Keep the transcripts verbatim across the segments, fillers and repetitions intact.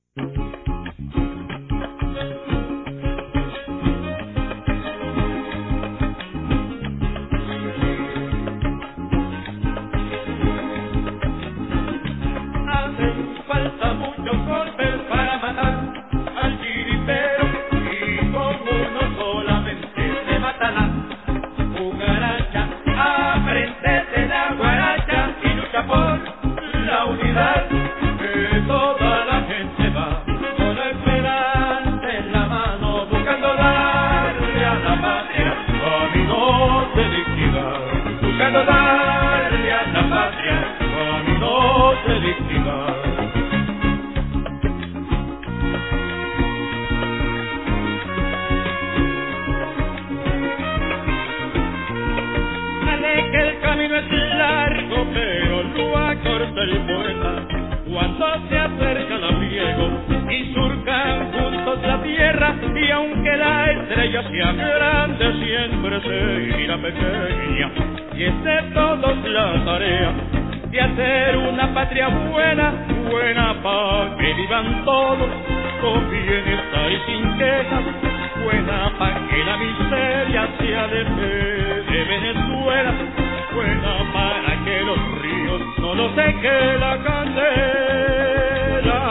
Hacen falta muchos golpes para matar al chiripero y con uno solamente se matará. Cucaracha, apréndete la guaracha y lucha por la unidad, que toda la gente va con la esperanza en la mano buscando darle a la patria caminos de dignidad, buscando darle a la patria caminos de dignidad. Dale que el camino es largo, pero lo acorta el poeta cuando se acerca el abriego y surcan juntos la tierra, y aunque la estrella sea grande siempre se irá pequeña, y es de todos la tarea de hacer una patria buena, buena pa' que vivan todos con bienestar y sin quejas, buena pa' que la miseria se aleje de Venezuela, buena para que los ríos no los seque la candela.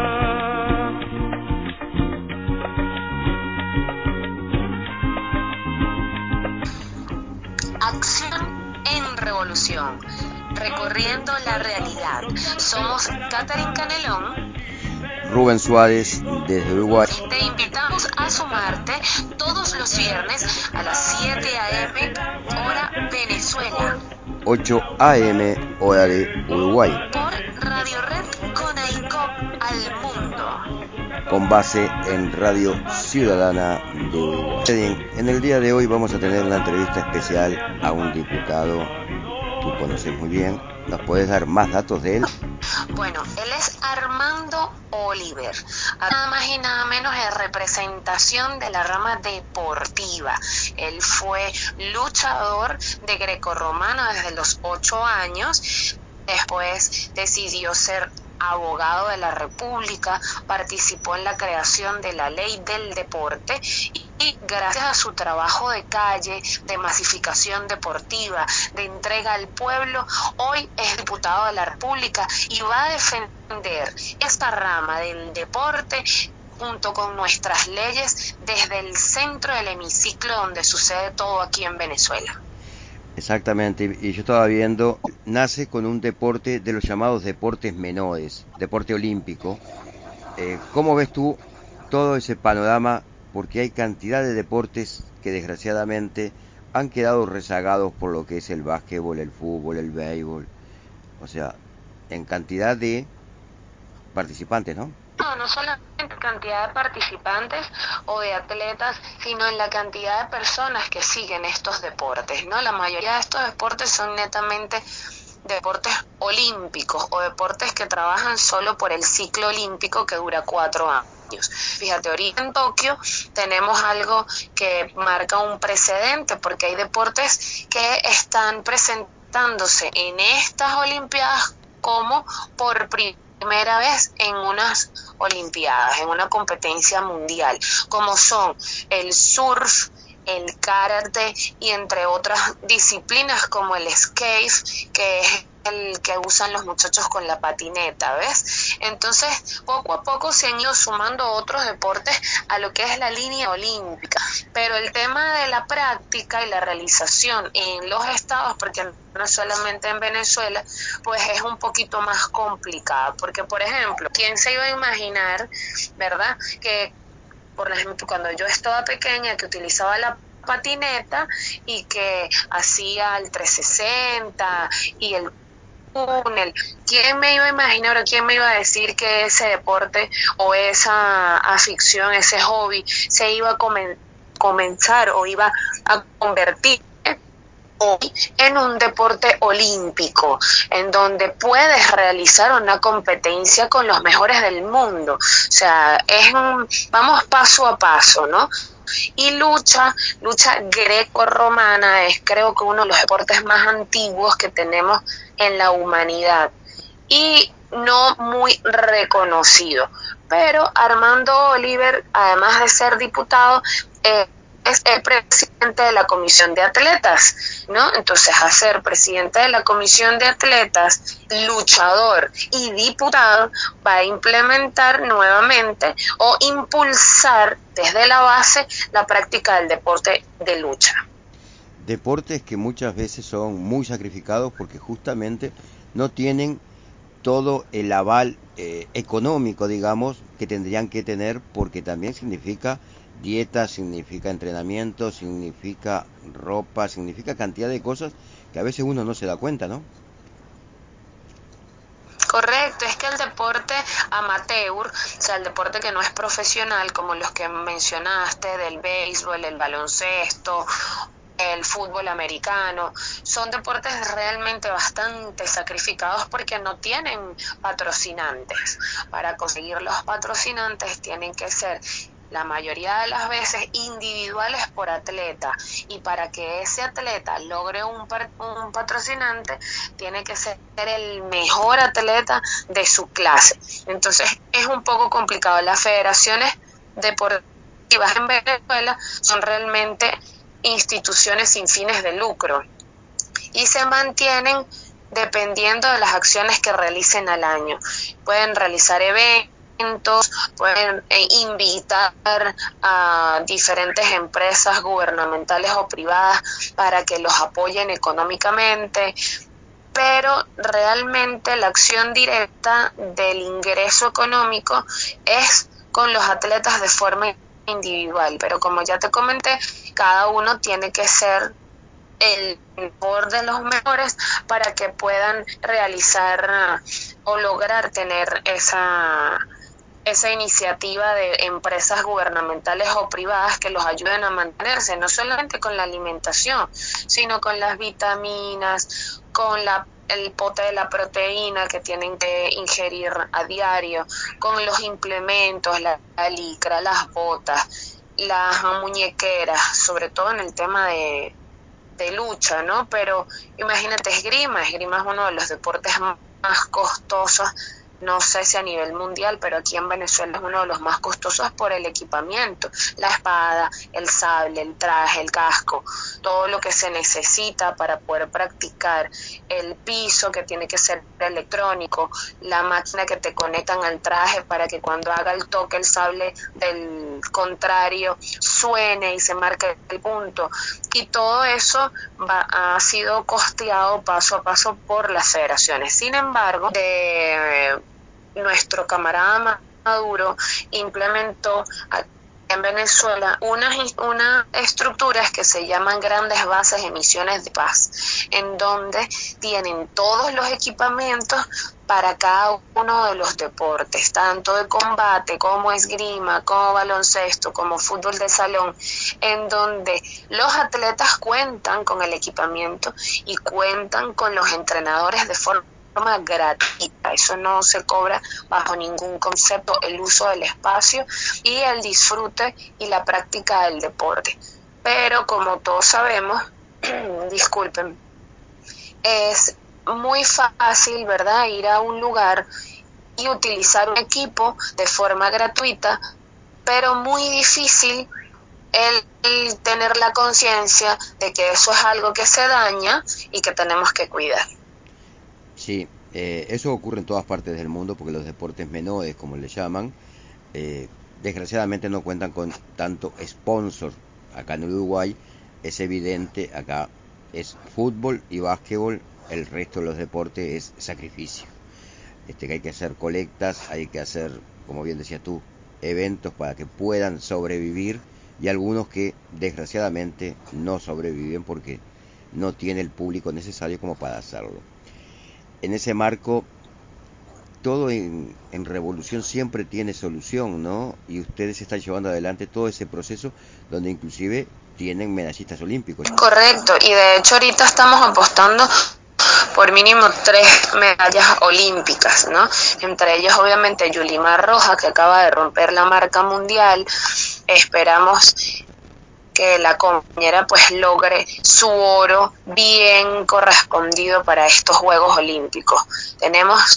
Acción en Revolución, recorriendo la realidad. Somos Catherine Canelón, Rubén Suárez desde Uruguay. Te invitamos a sumarte todos los viernes a las siete a eme hora Venezuela, ocho a eme hora de Uruguay, por Radio Red Conaicop al mundo, con base en Radio Ciudadana de Uruguay. En el día de hoy vamos a tener una entrevista especial a un diputado. Tú conoces muy bien. ¿Nos puedes dar más datos de él? Bueno, él es Armando Oliver, nada más y nada menos en representación de la rama deportiva. Él fue luchador de grecorromano desde los ocho años, después decidió ser abogado de la República, participó en la creación de la ley del deporte y, y gracias a su trabajo de calle, de masificación deportiva, de entrega al pueblo, hoy es diputado de la República y va a defender esta rama del deporte junto con nuestras leyes desde el centro del hemiciclo donde sucede todo aquí en Venezuela. Exactamente, y yo estaba viendo, nace con un deporte de los llamados deportes menores, deporte olímpico. Eh, ¿Cómo ves tú todo ese panorama? Porque hay cantidad de deportes que desgraciadamente han quedado rezagados por lo que es el básquetbol, el fútbol, el béisbol, o sea, en cantidad de participantes, ¿no? No, no solamente cantidad de participantes o de atletas, sino en la cantidad de personas que siguen estos deportes, ¿no? La mayoría de estos deportes son netamente deportes olímpicos o deportes que trabajan solo por el ciclo olímpico que dura cuatro años. Fíjate, ahorita en Tokio tenemos algo que marca un precedente porque hay deportes que están presentándose en estas Olimpiadas como por primera vez en unas Olimpiadas, en una competencia mundial, como son el surf, el karate y entre otras disciplinas como el skate, que es el que usan los muchachos con la patineta, ¿ves? Entonces, poco a poco se han ido sumando otros deportes a lo que es la línea olímpica, pero el tema de la práctica y la realización en los estados, porque no solamente en Venezuela, pues es un poquito más complicado, porque por ejemplo, ¿quién se iba a imaginar, verdad, que por ejemplo, cuando yo estaba pequeña, que utilizaba la patineta y que hacía el trescientos sesenta y el túnel, ¿quién me iba a imaginar o quién me iba a decir que ese deporte o esa afición, ese hobby, se iba a comen- comenzar o iba a convertir hoy en un deporte olímpico, en donde puedes realizar una competencia con los mejores del mundo? O sea, es un, vamos paso a paso, ¿no? Y lucha, lucha greco-romana es creo que uno de los deportes más antiguos que tenemos en la humanidad. Y no muy reconocido. Pero Armando Oliver, además de ser diputado, eh, es el presidente de la Comisión de Atletas, ¿no? Entonces, a ser presidente de la Comisión de Atletas, luchador y diputado, va a implementar nuevamente o impulsar desde la base la práctica del deporte de lucha. Deportes que muchas veces son muy sacrificados porque justamente no tienen todo el aval eh, económico, digamos, que tendrían que tener, porque también significa dieta, significa entrenamiento, significa ropa, significa cantidad de cosas que a veces uno no se da cuenta, ¿no? Correcto, es que el deporte amateur, o sea, el deporte que no es profesional, como los que mencionaste, del béisbol, el baloncesto, el fútbol americano, son deportes realmente bastante sacrificados porque no tienen patrocinantes. Para conseguir los patrocinantes tienen que ser la mayoría de las veces individuales por atleta, y para que ese atleta logre un, un patrocinante tiene que ser el mejor atleta de su clase. Entonces es un poco complicado. Las federaciones deportivas en Venezuela son realmente instituciones sin fines de lucro y se mantienen dependiendo de las acciones que realicen al año. Pueden realizar eventos, pueden eh, invitar a diferentes empresas gubernamentales o privadas para que los apoyen económicamente, pero realmente la acción directa del ingreso económico es con los atletas de forma individual. Pero como ya te comenté, cada uno tiene que ser el mejor de los mejores para que puedan realizar o lograr tener esa esa iniciativa de empresas gubernamentales o privadas que los ayuden a mantenerse, no solamente con la alimentación, sino con las vitaminas, con la, el pote de la proteína que tienen que ingerir a diario, con los implementos, la, la licra, las botas, las muñequeras, sobre todo en el tema de, de lucha, ¿no? Pero imagínate, esgrima, esgrima es uno de los deportes más costosos, no sé si a nivel mundial, pero aquí en Venezuela es uno de los más costosos por el equipamiento, la espada, el sable, el traje, el casco, todo lo que se necesita para poder practicar, el piso que tiene que ser electrónico, la máquina que te conectan al traje para que cuando haga el toque el sable del contrario suene y se marque el punto, y todo eso va, ha sido costeado paso a paso por las federaciones. Sin embargo, de nuestro camarada Maduro implementó en Venezuela unas, unas estructuras que se llaman grandes bases de misiones de paz, en donde tienen todos los equipamientos para cada uno de los deportes, tanto de combate como esgrima, como baloncesto, como fútbol de salón, en donde los atletas cuentan con el equipamiento y cuentan con los entrenadores de forma gratuita. Eso no se cobra bajo ningún concepto, el uso del espacio y el disfrute y la práctica del deporte. Pero como todos sabemos, disculpen, es muy fácil, ¿verdad?, ir a un lugar y utilizar un equipo de forma gratuita, pero muy difícil el, el tener la conciencia de que eso es algo que se daña y que tenemos que cuidar. Sí, eh, eso ocurre en todas partes del mundo porque los deportes menores, como le llaman, eh, desgraciadamente no cuentan con tanto sponsor. Acá en Uruguay es evidente, acá es fútbol y básquetbol, el resto de los deportes es sacrificio. Este, que hay que hacer colectas, hay que hacer, como bien decías tú, eventos para que puedan sobrevivir, y algunos que desgraciadamente no sobreviven porque no tiene el público necesario como para hacerlo. En ese marco, todo en, en revolución siempre tiene solución, ¿no? Y ustedes están llevando adelante todo ese proceso donde inclusive tienen medallistas olímpicos. Correcto, y de hecho ahorita estamos apostando por mínimo tres medallas olímpicas, ¿no? Entre ellos obviamente Yulimar Rojas, que acaba de romper la marca mundial. Esperamos que la compañera pues logre su oro bien correspondido para estos Juegos Olímpicos. Tenemos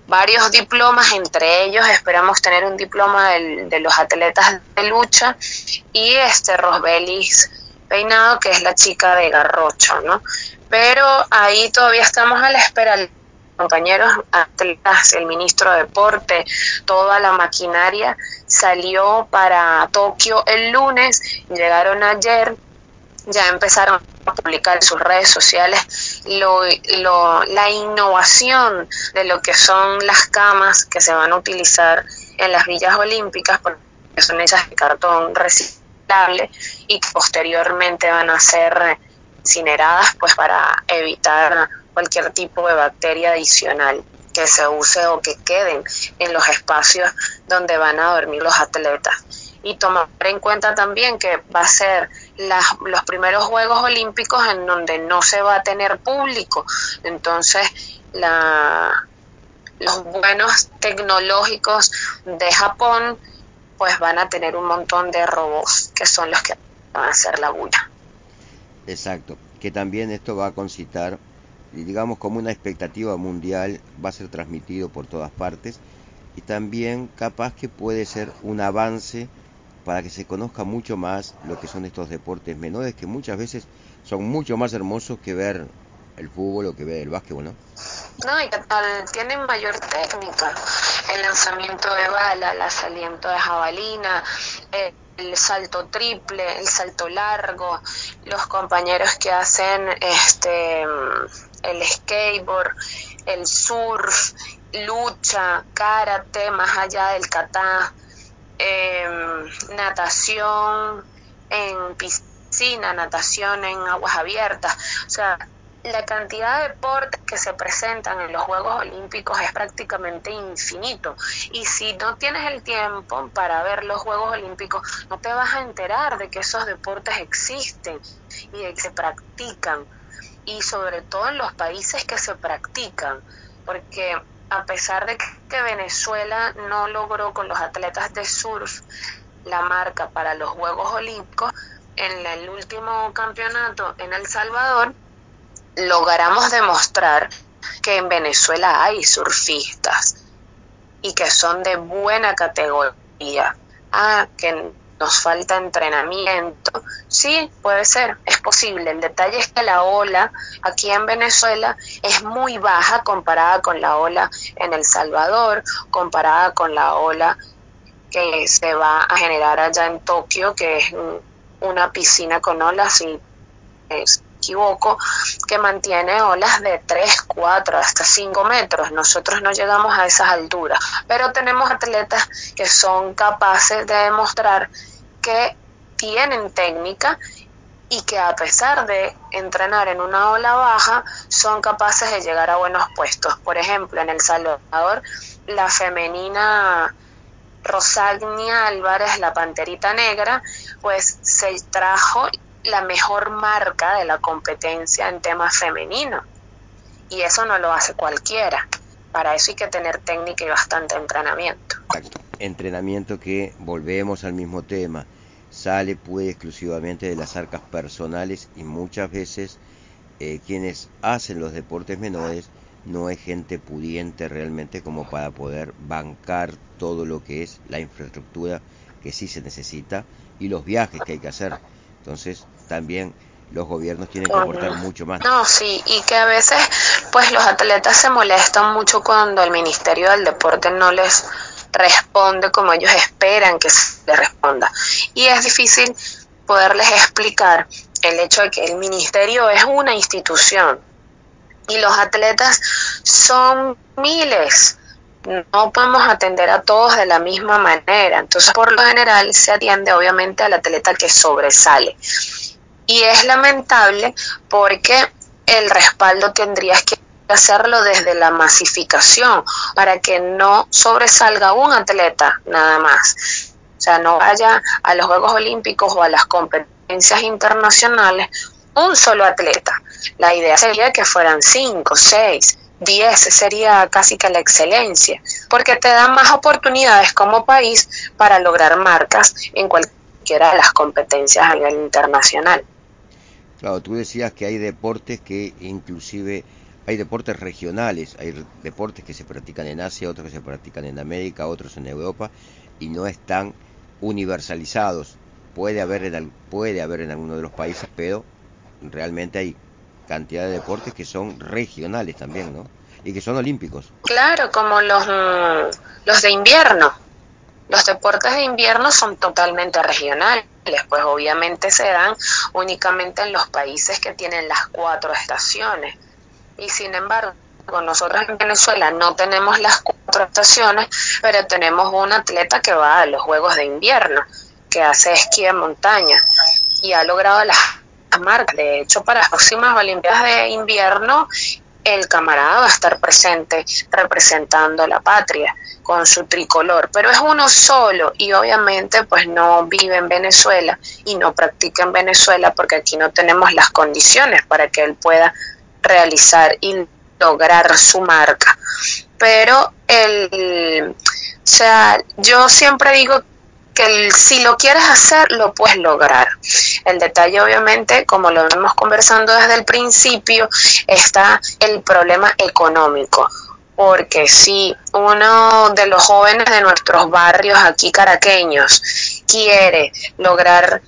varios diplomas, entre ellos esperamos tener un diploma del, de los atletas de lucha y este Rosbelis Peinado, que es la chica de Garrocho, ¿no? Pero ahí todavía estamos a la espera, compañeros atletas, el ministro de Deporte, toda la maquinaria salió para Tokio el lunes, llegaron ayer, ya empezaron a publicar en sus redes sociales lo, lo, la innovación de lo que son las camas que se van a utilizar en las villas olímpicas, porque son hechas de cartón reciclable y que posteriormente van a ser incineradas, pues para evitar cualquier tipo de bacteria adicional que se use o que queden en los espacios donde van a dormir los atletas. Y tomar en cuenta también que va a ser las, los primeros Juegos Olímpicos en donde no se va a tener público. Entonces, la, los buenos tecnológicos de Japón pues van a tener un montón de robots que son los que van a hacer la bulla. Exacto, que también esto va a concitar, digamos, como una expectativa mundial, va a ser transmitido por todas partes y también capaz que puede ser un avance para que se conozca mucho más lo que son estos deportes menores, que muchas veces son mucho más hermosos que ver el fútbol o que ver el básquetbol, ¿no? No, y que tal, tienen mayor técnica, el lanzamiento de bala, el asaliento de jabalina, eh, el salto triple, el salto largo, los compañeros que hacen este el skateboard, el surf, lucha, karate, más allá del kata, eh, natación en piscina, natación en aguas abiertas, o sea, la cantidad de deportes que se presentan en los Juegos Olímpicos es prácticamente infinito. Y si no tienes el tiempo para ver los Juegos Olímpicos, no te vas a enterar de que esos deportes existen y de que se practican. Y sobre todo en los países que se practican. Porque a pesar de que Venezuela no logró con los atletas de surf la marca para los Juegos Olímpicos, en el último campeonato en El Salvador, logramos demostrar que en Venezuela hay surfistas y que son de buena categoría. Ah, que nos falta entrenamiento. Sí, puede ser, es posible. El detalle es que la ola aquí en Venezuela es muy baja comparada con la ola en El Salvador, comparada con la ola que se va a generar allá en Tokio, que es una piscina con olas, si me equivoco, que mantiene olas de tres, cuatro, hasta cinco metros. Nosotros no llegamos a esas alturas, pero tenemos atletas que son capaces de demostrar que tienen técnica y que a pesar de entrenar en una ola baja, son capaces de llegar a buenos puestos. Por ejemplo, en El Salvador, la femenina Rosagnia Álvarez, la Panterita Negra, pues se trajo la mejor marca de la competencia en temas femeninos. Y eso no lo hace cualquiera. Para eso hay que tener técnica y bastante entrenamiento. Exacto. Entrenamiento que, volvemos al mismo tema, sale pues exclusivamente de las arcas personales y muchas veces eh, quienes hacen los deportes menores no es gente pudiente realmente como para poder bancar todo lo que es la infraestructura que sí se necesita y los viajes que hay que hacer. Entonces también los gobiernos tienen que aportar mucho más. No, sí, y que a veces pues los atletas se molestan mucho cuando el Ministerio del Deporte no les responde como ellos esperan que se les responda. Y es difícil poderles explicar el hecho de que el ministerio es una institución y los atletas son miles. No podemos atender a todos de la misma manera. Entonces, por lo general, se atiende obviamente al atleta que sobresale. Y es lamentable porque el respaldo tendrías que hacerlo desde la masificación para que no sobresalga un atleta nada más. O sea, no vaya a los Juegos Olímpicos o a las competencias internacionales un solo atleta. La idea sería que fueran cinco, seis, diez, sería casi que la excelencia, porque te dan más oportunidades como país para lograr marcas en cualquiera de las competencias a nivel internacional. Claro, tú decías que hay deportes que inclusive hay deportes regionales, hay deportes que se practican en Asia, otros que se practican en América, otros en Europa, y no están universalizados. Puede haber en, puede haber en alguno de los países, pero realmente hay cantidad de deportes que son regionales también, ¿no? Y que son olímpicos. Claro, como los, los de invierno. Los deportes de invierno son totalmente regionales, pues obviamente se dan únicamente en los países que tienen las cuatro estaciones. Y sin embargo, nosotros en Venezuela no tenemos las cuatro estaciones, pero tenemos un atleta que va a los Juegos de Invierno, que hace esquí de montaña y ha logrado las marcas. De hecho, para las próximas Olimpiadas de Invierno, el camarada va a estar presente representando a la patria con su tricolor, pero es uno solo y obviamente pues no vive en Venezuela y no practica en Venezuela porque aquí no tenemos las condiciones para que él pueda realizar y lograr su marca. Pero el, o sea, yo siempre digo que el, si lo quieres hacer, lo puedes lograr. El detalle, obviamente, como lo hemos conversando desde el principio, está el problema económico. Porque si uno de los jóvenes de nuestros barrios aquí caraqueños quiere lograr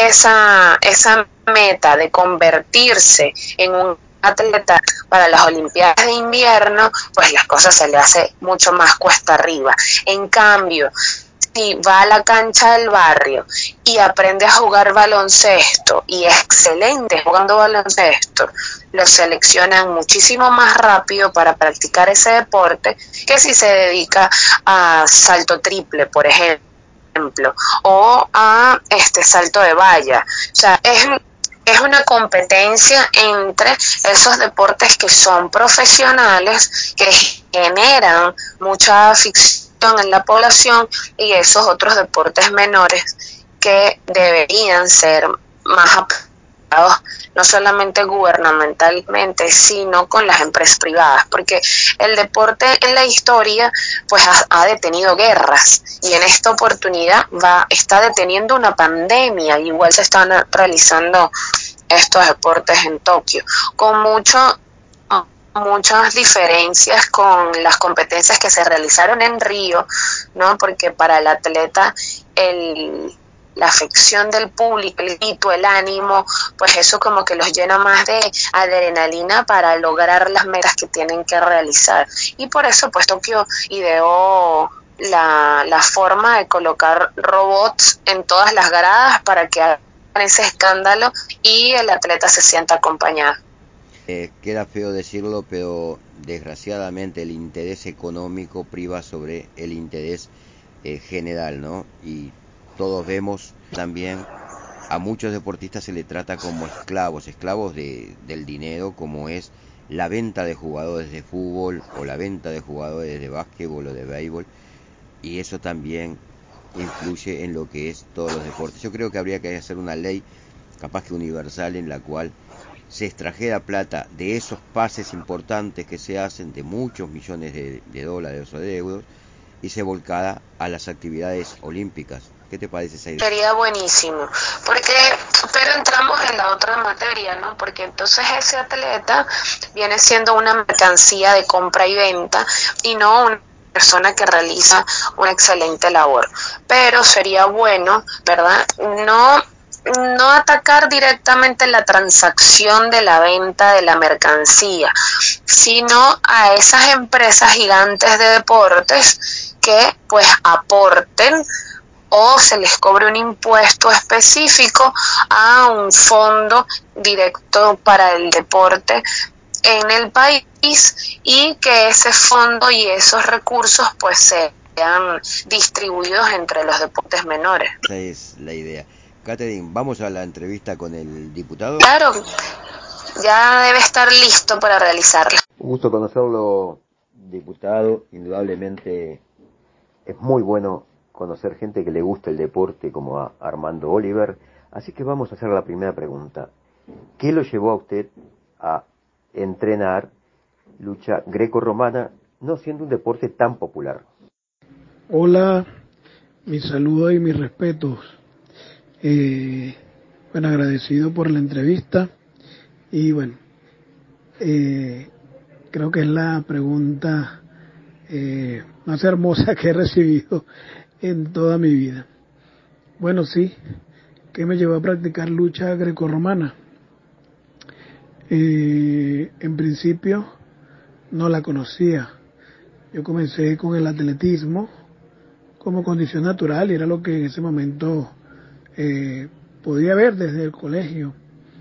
esa, esa meta de convertirse en un atleta para las Olimpiadas de Invierno, pues las cosas se le hace mucho más cuesta arriba. En cambio, si va a la cancha del barrio y aprende a jugar baloncesto y es excelente jugando baloncesto, lo seleccionan muchísimo más rápido para practicar ese deporte que si se dedica a salto triple, por ejemplo, o a este salto de valla. O sea, es es una competencia entre esos deportes que son profesionales, que generan mucha afición en la población, y esos otros deportes menores que deberían ser más apoyados no solamente gubernamentalmente, sino con las empresas privadas, porque el deporte en la historia pues ha, ha detenido guerras y en esta oportunidad va está deteniendo una pandemia. Igual se están realizando estos deportes en Tokio, con mucho muchas diferencias con las competencias que se realizaron en Río, ¿no? Porque para el atleta el la afección del público, el grito, el ánimo, pues eso como que los llena más de adrenalina para lograr las metas que tienen que realizar. Y por eso pues Tokio ideó la, la forma de colocar robots en todas las gradas para que hagan ese escándalo y el atleta se sienta acompañado. Eh, queda feo decirlo, pero desgraciadamente el interés económico priva sobre el interés eh, general, ¿no? Y todos vemos también a muchos deportistas se le trata como esclavos, esclavos de, del dinero, como es la venta de jugadores de fútbol o la venta de jugadores de básquetbol o de béisbol, y eso también influye en lo que es todos los deportes. Yo creo que habría que hacer una ley, capaz que universal, en la cual se extrajera plata de esos pases importantes que se hacen, de muchos millones de, de dólares o de euros, y se volcara a las actividades olímpicas. ¿Qué te parece esa idea? Sería buenísimo, porque, pero entramos en la otra materia, ¿no? Porque entonces ese atleta viene siendo una mercancía de compra y venta y no una persona que realiza una excelente labor. Pero sería bueno, ¿verdad? No no atacar directamente la transacción de la venta de la mercancía, sino a esas empresas gigantes de deportes que pues aporten o se les cobre un impuesto específico a un fondo directo para el deporte en el país, y que ese fondo y esos recursos pues sean distribuidos entre los deportes menores. Esa es la idea. Catherine, vamos a la entrevista con el diputado. Claro, ya debe estar listo para realizarla. Un gusto conocerlo, diputado. Indudablemente es muy bueno conocer gente que le gusta el deporte como a Armando Oliver. Así que vamos a hacer la primera pregunta. ¿Qué lo llevó a usted a entrenar lucha grecorromana, no siendo un deporte tan popular? Hola, mis saludos y mis respetos. Eh, bueno, agradecido por la entrevista. Y bueno, eh, creo que es la pregunta eh, más hermosa que he recibido en toda mi vida. Bueno, sí, ¿qué me llevó a practicar lucha grecorromana? Eh, en principio no la conocía. Yo comencé con el atletismo como condición natural y era lo que en ese momento eh, podía ver desde el colegio.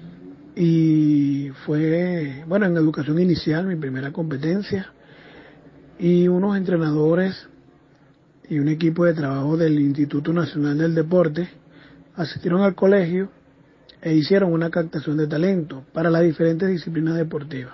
Y fue, bueno, en educación inicial mi primera competencia, y unos entrenadores y un equipo de trabajo del Instituto Nacional del Deporte asistieron al colegio e hicieron una captación de talento para las diferentes disciplinas deportivas.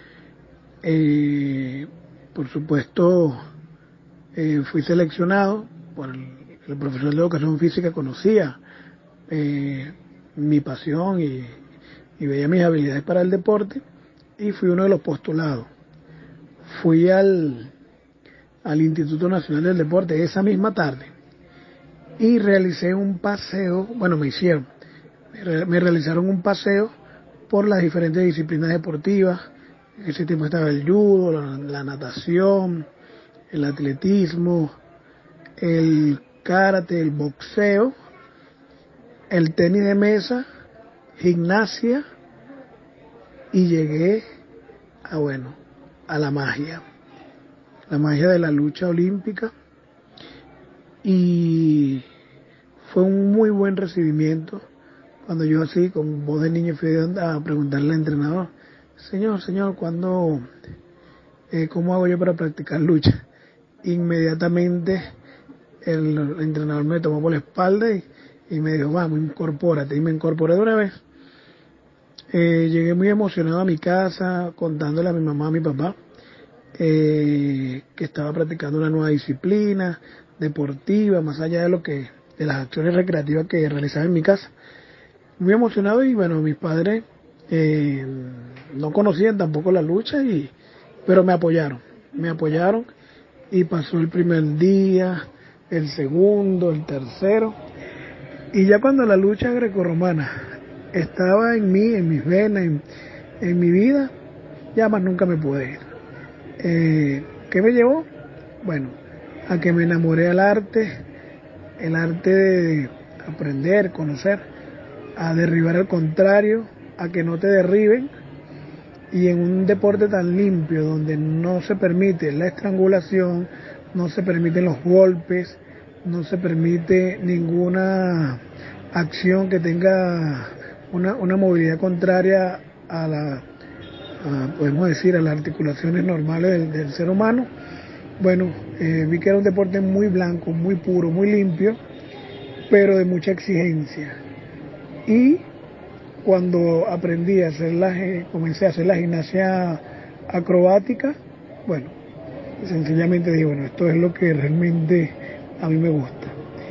Eh, por supuesto, eh, fui seleccionado por el, el profesor de educación física, conocía eh, mi pasión y, y veía mis habilidades para el deporte, y fui uno de los postulados. Fui al, al Instituto Nacional del Deporte esa misma tarde y realicé un paseo, bueno, me hicieron, me realizaron un paseo por las diferentes disciplinas deportivas. En ese tiempo estaba el judo, la, la natación, el atletismo, el karate, el boxeo, el tenis de mesa, gimnasia, y llegué a, bueno, a la magia, la magia de la lucha olímpica, y fue un muy buen recibimiento. Cuando yo así, con voz de niño, fui a preguntarle al entrenador, señor, señor, ¿cuándo, eh, cómo hago yo para practicar lucha? Inmediatamente el, el entrenador me tomó por la espalda y, y me dijo, vamos, incorpórate, y me incorporé de una vez. Eh, llegué muy emocionado a mi casa, contándole a mi mamá, a mi papá, eh, que estaba practicando una nueva disciplina deportiva, más allá de lo que, de las acciones recreativas que realizaba en mi casa. Muy emocionado, y bueno, mis padres eh, no conocían tampoco la lucha, y pero me apoyaron, me apoyaron y pasó el primer día, el segundo, el tercero, y ya cuando la lucha grecorromana estaba en mí, en mis venas, en, en mi vida, ya más nunca me pude ir. Eh, ¿Qué me llevó? Bueno, a que me enamoré al arte, el arte de aprender, conocer, a derribar al contrario, a que no te derriben, y en un deporte tan limpio donde no se permite la estrangulación, no se permiten los golpes, no se permite ninguna acción que tenga una, una movilidad contraria a la, a, podemos decir, a las articulaciones normales del, del ser humano. Bueno, eh, vi que era un deporte muy blanco, muy puro, muy limpio, pero de mucha exigencia. Y cuando aprendí a hacer la, comencé a hacer la gimnasia acrobática, bueno, sencillamente dije, bueno, esto es lo que realmente a mí me gusta.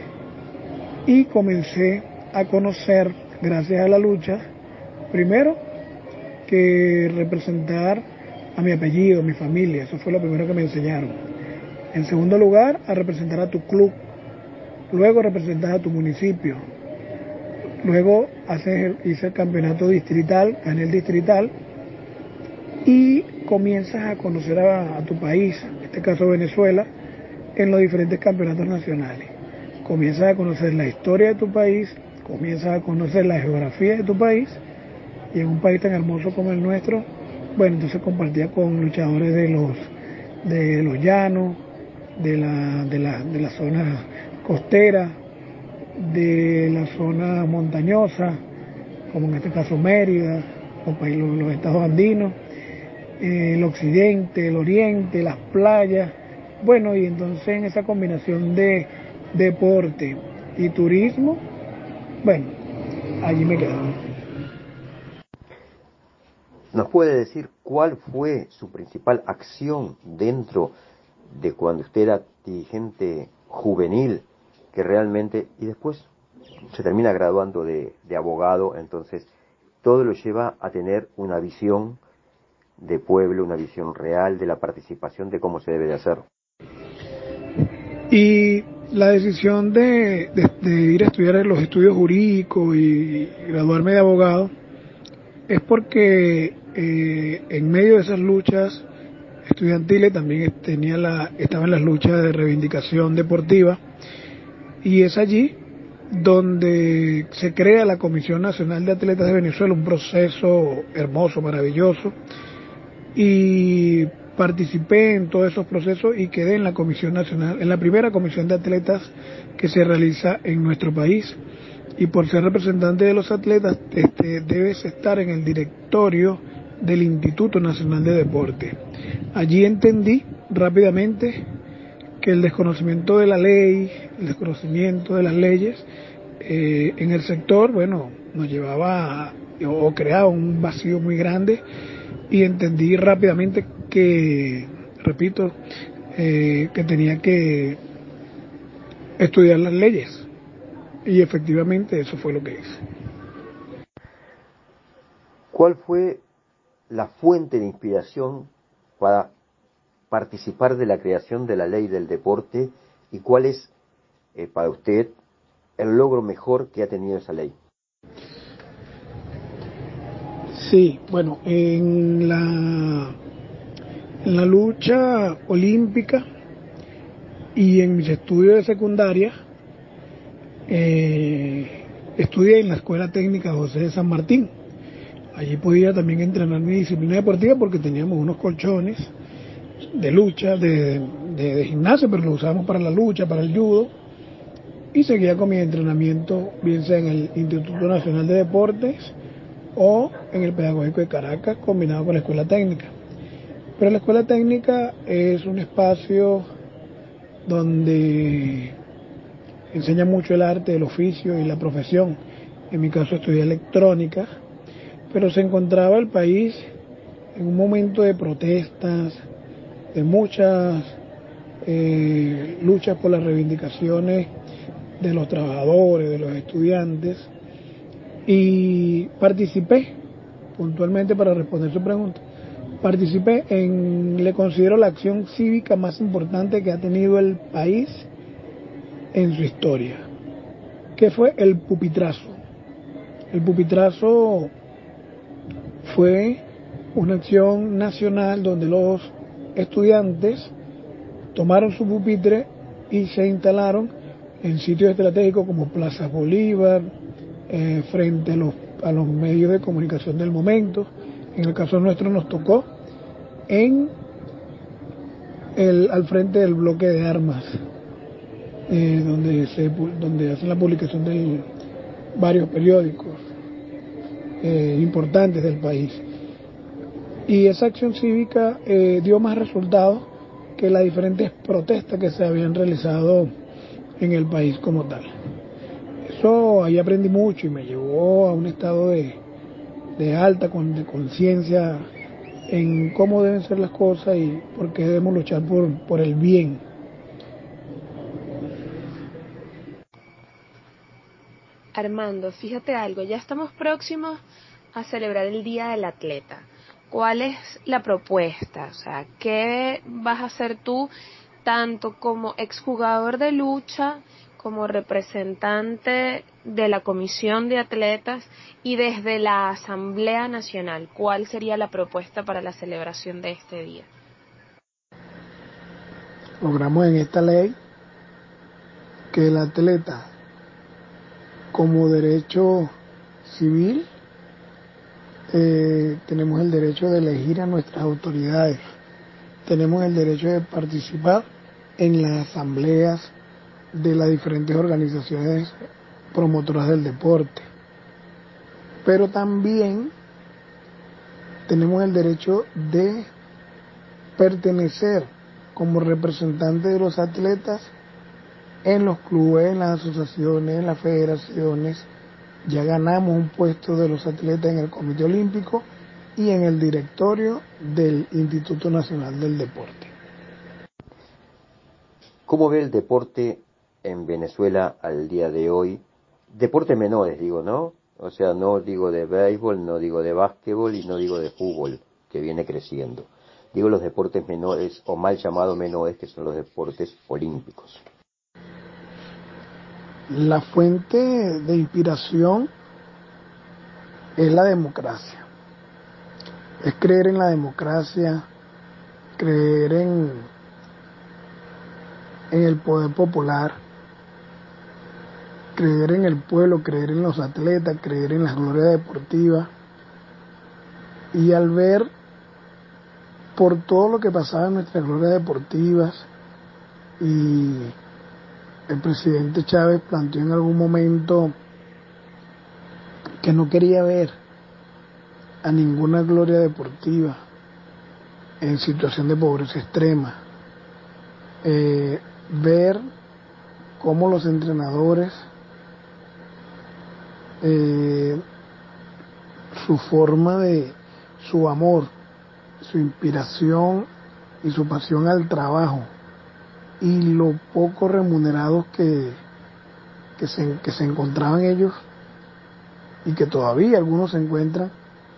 Y comencé a conocer, gracias a la lucha, primero, que representar a mi apellido, a mi familia, eso fue lo primero que me enseñaron. En segundo lugar, a representar a tu club, luego representar a tu municipio. Luego haces, hice el campeonato distrital, gané el distrital, y comienzas a conocer a, a tu país, en este caso Venezuela, en los diferentes campeonatos nacionales. Comienzas a conocer la historia de tu país, comienzas a conocer la geografía de tu país, y en un país tan hermoso como el nuestro, bueno, entonces compartía con luchadores de los, de los llanos, de la, de la, de la zona costera, de la zona montañosa, como en este caso Mérida, los, los estados andinos, eh, el occidente, el oriente, las playas. Bueno, y entonces en esa combinación de deporte y turismo, bueno, allí me quedaba. ¿Nos puede decir cuál fue su principal acción dentro de cuando usted era dirigente juvenil, que realmente, y después se termina graduando de, de abogado, entonces todo lo lleva a tener una visión de pueblo, una visión real de la participación, de cómo se debe de hacer? Y la decisión de, de, de ir a estudiar en los estudios jurídicos y graduarme de abogado es porque eh, en medio de esas luchas estudiantiles, también tenía la, estaba en las luchas de reivindicación deportiva, y es allí donde se crea la Comisión Nacional de Atletas de Venezuela, un proceso hermoso, maravilloso, y participé en todos esos procesos y quedé en la Comisión Nacional, en la primera Comisión de Atletas que se realiza en nuestro país. Y por ser representante de los atletas, este, debes estar en el directorio del Instituto Nacional de Deporte. Allí entendí rápidamente que el desconocimiento de la ley, el desconocimiento de las leyes eh, en el sector, bueno, nos llevaba a, o creaba un vacío muy grande, y entendí rápidamente que, repito, eh, que tenía que estudiar las leyes. Y efectivamente eso fue lo que hice. ¿Cuál fue la fuente de inspiración para participar de la creación de la ley del deporte y cuál es eh, para usted el logro mejor que ha tenido esa ley? Sí, bueno, en la, en la lucha olímpica y en mis estudios de secundaria, eh, estudié en la Escuela Técnica José de San Martín. Allí podía también entrenar mi disciplina deportiva porque teníamos unos colchones de lucha, de, de, de gimnasio, pero lo usábamos para la lucha, para el judo, y seguía con mi entrenamiento, bien sea en el Instituto Nacional de Deportes o en el Pedagógico de Caracas, combinado con la Escuela Técnica. Pero la Escuela Técnica es un espacio donde enseña mucho el arte, el oficio y la profesión. En mi caso estudié electrónica, pero se encontraba el país en un momento de protestas, de muchas eh, luchas por las reivindicaciones de los trabajadores, de los estudiantes, y participé, puntualmente para responder su pregunta, participé en, le considero la acción cívica más importante que ha tenido el país en su historia, que fue el pupitrazo. El pupitrazo fue una acción nacional donde los estudiantes tomaron su pupitre y se instalaron en sitios estratégicos como Plaza Bolívar, eh, frente a los, a los medios de comunicación del momento. En el caso nuestro nos tocó en el, al frente del bloque de armas, eh, donde, se, donde hacen la publicación de varios periódicos eh, importantes del país. Y esa acción cívica eh, dio más resultados que las diferentes protestas que se habían realizado en el país como tal. Eso ahí aprendí mucho y me llevó a un estado de, de alta con, de conciencia en cómo deben ser las cosas y por qué debemos luchar por, por el bien. Armando, fíjate algo, ya estamos próximos a celebrar el Día del Atleta. ¿Cuál es la propuesta? O sea, ¿qué vas a hacer tú tanto como exjugador de lucha, como representante de la Comisión de Atletas y desde la Asamblea Nacional? ¿Cuál sería la propuesta para la celebración de este día? Logramos en esta ley que el atleta, como derecho civil, eh, tenemos el derecho de elegir a nuestras autoridades, tenemos el derecho de participar en las asambleas de las diferentes organizaciones promotoras del deporte, pero también tenemos el derecho de pertenecer como representante de los atletas en los clubes, en las asociaciones, en las federaciones. Ya ganamos un puesto de los atletas en el Comité Olímpico y en el directorio del Instituto Nacional del Deporte. ¿Cómo ve el deporte en Venezuela al día de hoy? Deportes menores, digo, ¿no? O sea, no digo de béisbol, no digo de básquetbol y no digo de fútbol, que viene creciendo. Digo los deportes menores, o mal llamados menores, que son los deportes olímpicos. La fuente de inspiración es la democracia. Es creer en la democracia, creer en, en el poder popular, creer en el pueblo, creer en los atletas, creer en las glorias deportivas. Y al ver por todo lo que pasaba en nuestras glorias deportivas, y el presidente Chávez planteó en algún momento que no quería ver a ninguna gloria deportiva en situación de pobreza extrema, eh, ver cómo los entrenadores, eh, su forma de, su amor, su inspiración y su pasión al trabajo, y lo poco remunerados que, que, se, que se encontraban ellos, y que todavía algunos se encuentran,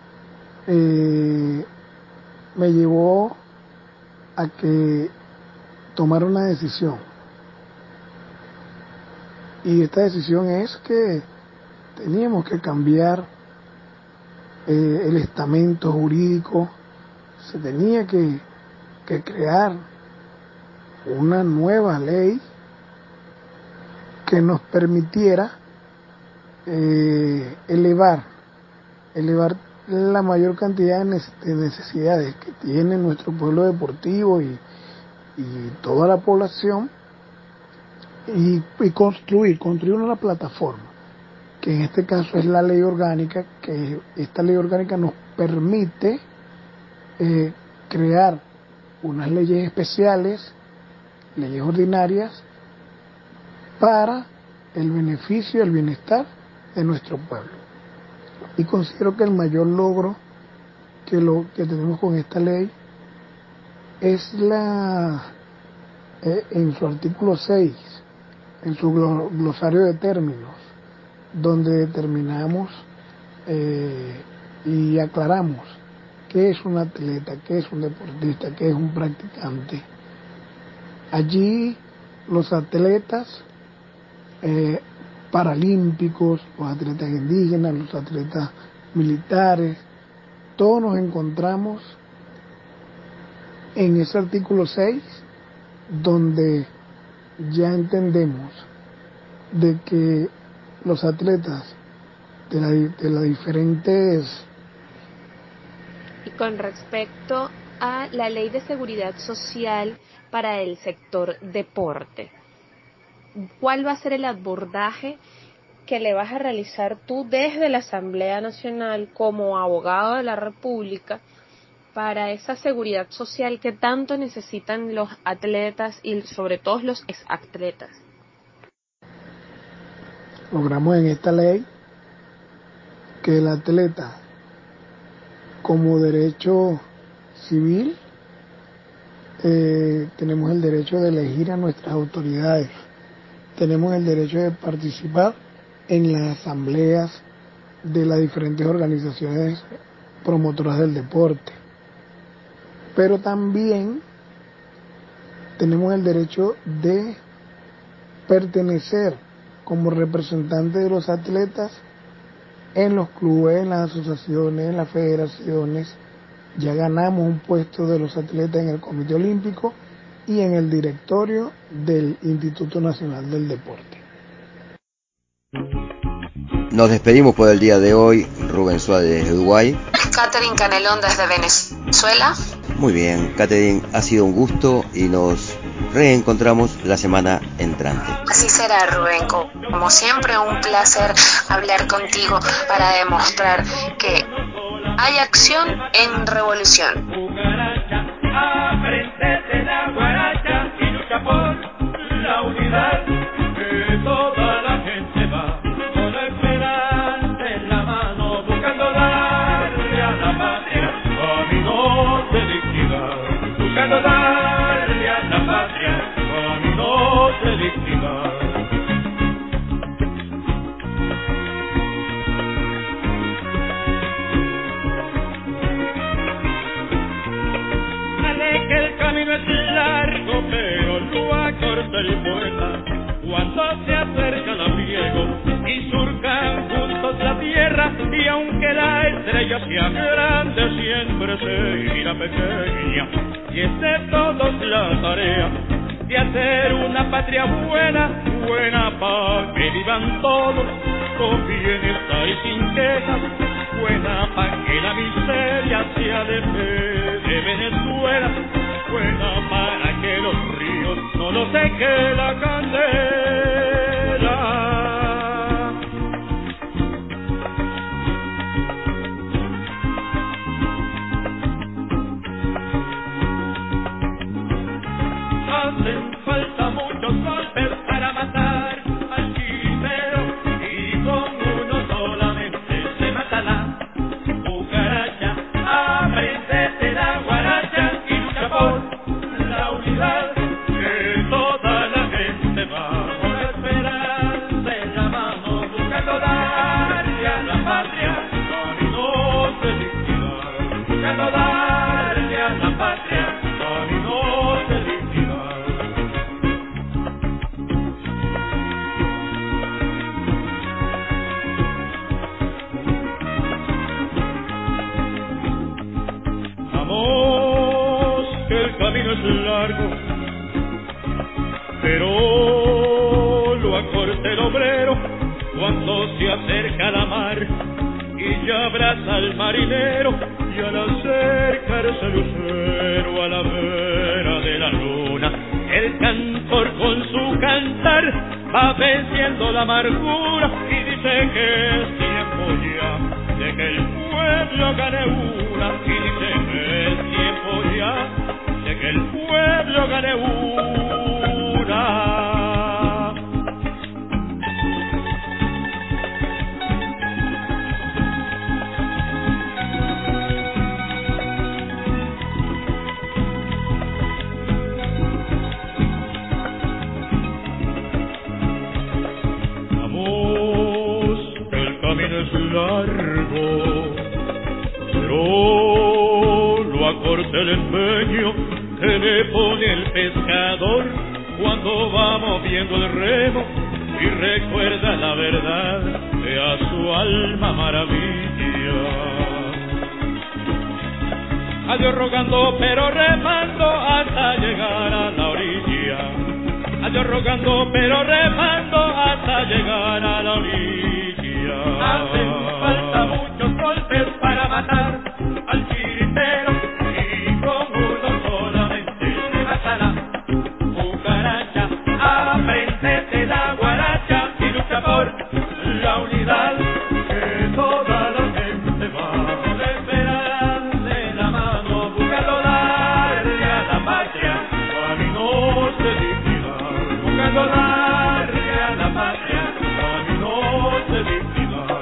eh, me llevó a que tomara una decisión. Y esta decisión es que teníamos que cambiar eh, el estamento jurídico, se tenía que, que crear una nueva ley que nos permitiera eh, elevar, elevar la mayor cantidad de necesidades que tiene nuestro pueblo deportivo y, y toda la población, y, y construir, construir una plataforma, que en este caso es la ley orgánica, que esta ley orgánica nos permite eh, crear unas leyes especiales, leyes ordinarias, para el beneficio y el bienestar de nuestro pueblo. Y considero que el mayor logro que lo que tenemos con esta ley es la eh, en su artículo seis, en su glosario de términos, donde determinamos eh, y aclaramos qué es un atleta, qué es un deportista, qué es un practicante. Allí los atletas eh, paralímpicos, los atletas indígenas, los atletas militares, todos nos encontramos en ese artículo seis, donde ya entendemos de que los atletas de, la, de las diferentes... Y con respecto a la Ley de Seguridad Social para el sector deporte, ¿cuál va a ser el abordaje que le vas a realizar tú desde la Asamblea Nacional como abogado de la República para esa seguridad social que tanto necesitan los atletas y sobre todo los exatletas? Logramos en esta ley que el atleta, como derecho civil, eh, tenemos el derecho de elegir a nuestras autoridades, tenemos el derecho de participar en las asambleas de las diferentes organizaciones promotoras del deporte, pero también tenemos el derecho de pertenecer como representante de los atletas en los clubes, en las asociaciones, en las federaciones. Ya ganamos un puesto de los atletas en el Comité Olímpico y en el directorio del Instituto Nacional del Deporte. Nos despedimos por el día de hoy. Rubén Suárez desde Uruguay. Catherine Canelón desde Venezuela. Muy bien, Catherine, ha sido un gusto y nos reencontramos la semana entrante. Así será, Rubén. Como siempre, un placer hablar contigo para demostrar que hay acción en revolución. Aprendete la guaracha y lucha por la unidad, que toda la gente va con esperanza en la mano, buscando darle a la patria caminos de dignidad, buscando darle a la patria caminos de dignidad. Que el camino es largo, pero lo acorta el poeta cuando se acerca el abriego y surcan juntos la tierra, y aunque la estrella sea grande, siempre se irá pequeña. y es de todos la tarea de hacer una patria buena, buena para que vivan todos con bienestar y sin quejas, buena para que la miseria sea de, de Venezuela, buena para que los ríos no lo seque la candela. Hacen falta muchos golpes para matar al chiripero y con uno solamente se mata la cucaracha. Aprendete la guaracha y lucha por la unidad, que toda la gente va por esperanza en la mano, buscando darle a la patria caminos de dignidad, buscando darle a la patria caminos de dignidad. Que el camino es largo, pero lo acorta el obrero cuando se acerca a la mar y ya abraza al marinero, y al acercarse el lucero a la vera de la luna, el cantor con su cantar va venciendo la amargura y dice que es tiempo ya de que el pueblo gane una, y dice que es tiempo ya de que el pueblo gane una. Vamos, el camino es largo, pero lo acorta el empeño que le pone el pescador cuando va moviendo el remo y recuerda la verdad de a su alma maravilla. Adiós rogando pero remando hasta llegar a la orilla. Adiós rogando pero remando hasta llegar a la orilla. Hacen falta muchos golpes para matar al chiripero y con uno solamente se mata la cucaracha. Aprendete la guaracha y lucha por la unidad, que toda la gente va con esperanza en la mano, buscando darle a la patria caminos de dignidad, buscando darle a la patria caminos de dignidad.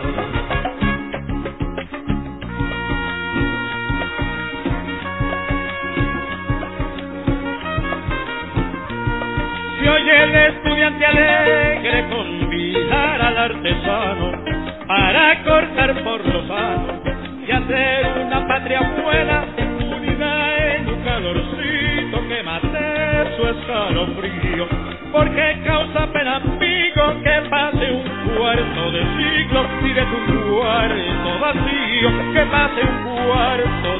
Se oye el estudiante alegre convidar al artesano para cortar por lo sano y hacer una patria buena, unida en un calorcito que mate su escalofrío, porque causa pena, amigo, que pase un cuarto de siglo y de tu cuarto vacío, que pase un cuarto